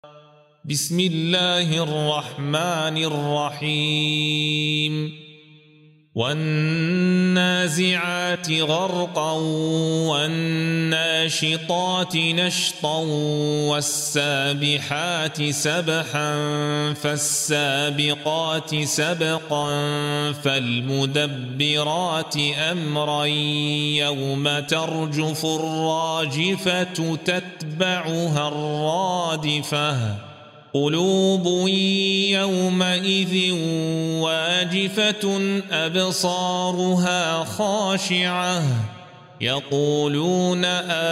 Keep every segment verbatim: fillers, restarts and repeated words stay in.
بسم الله الرحمن الرحيم والنازعات غرقا والناشطات نشطا والسابحات سبحا فالسابقات سبقا فالمدبرات أمرا يوم ترجف الراجفة تتبعها الرادفة قلوب يومئذ واجفة أبصارها خاشعة يقولون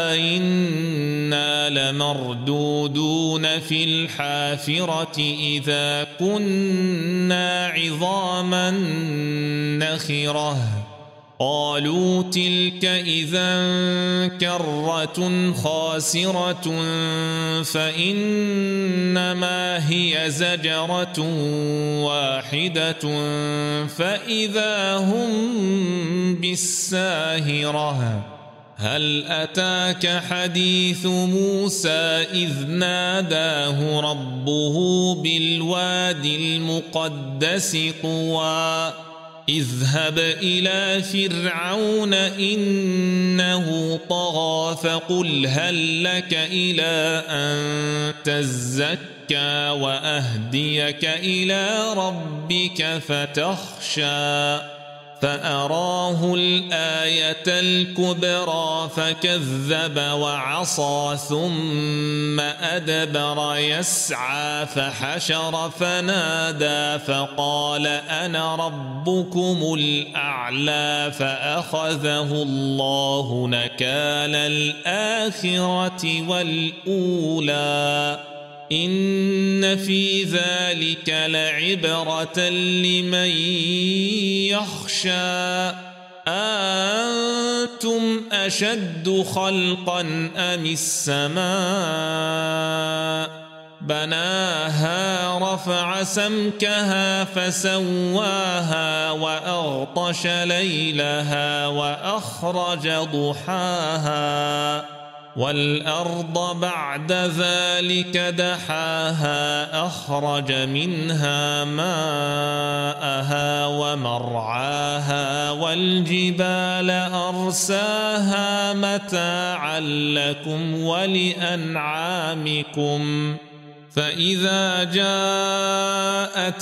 أئنا لمردودون في الحافرة إذا كنا عظاما نخرة قالوا تلك إذا كرة خاسرة فإنما هي زجرة واحدة فإذا هم بالساهرة هل أتاك حديث موسى إذ ناداه ربه بالوادي المقدس طوى اذهب إلى فرعون إنه طغى فقل هل لك إلى أن تزكى وأهديك إلى ربك فتخشى فأراه الآية الكبرى فكذب وعصى ثم أدبر يسعى فحشر فنادى فقال أنا ربكم الأعلى فأخذه الله نكال الآخرة والأولى إن في ذلك لعبرة لمن يخشى أنتم أشد خلقا أم السماء بناها رفع سمكها فسواها وأغطش ليلها وأخرج ضحاها والأرض بعد ذلك دحاها أخرج منها ماءها ومرعاها والجبال أرساها متاعا لكم ولأنعامكم فإذا جاءت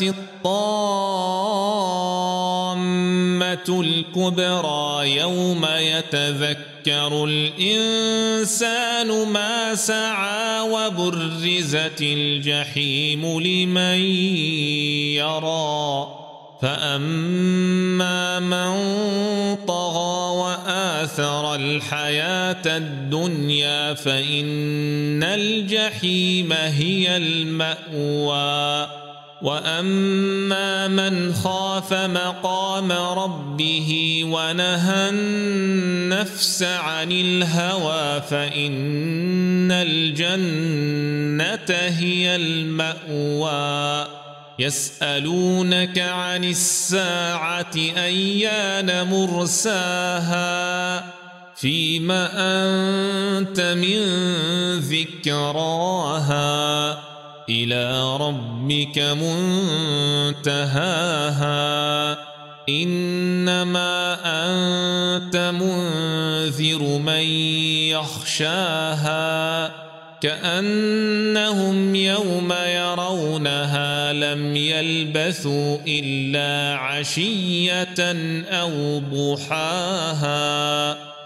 الطامة الكبرى يوم يتذكر الإنسان ما سعى وبرزت الجحيم لمن يرى فأما من طغى وآثر الحياة الدنيا فإن الجحيم هي المأوى وأما من خاف مقام ربه ونهى النفس عن الهوى فإن الجنة هي المأوى يسألونك عن الساعة أيان مرساها فيما أنت من ذكراها إلى ربك منتهاها إنما أنت منذر من يخشاها كأنهم يوم يرونها لم يلبثوا إلا عشية أو ضحاها